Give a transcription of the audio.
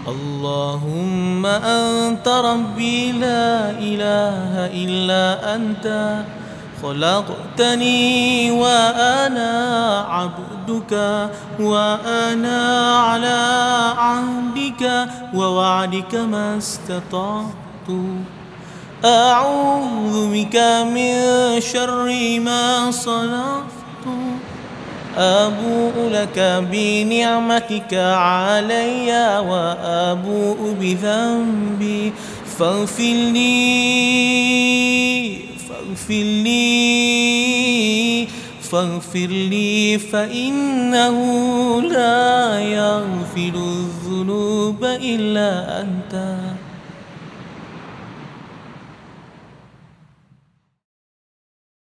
اللهم أنت ربي لا إله إلا أنت، خلقتني وأنا عبدك، وأنا على عهدك ووعدك ما استطعت. أعوذ بك من شر ما صنعت. أبوء لك بنعمتك علي وأبوء بذنبي فاغفر لي فإنه لا يغفر الذنوب إلا أنت.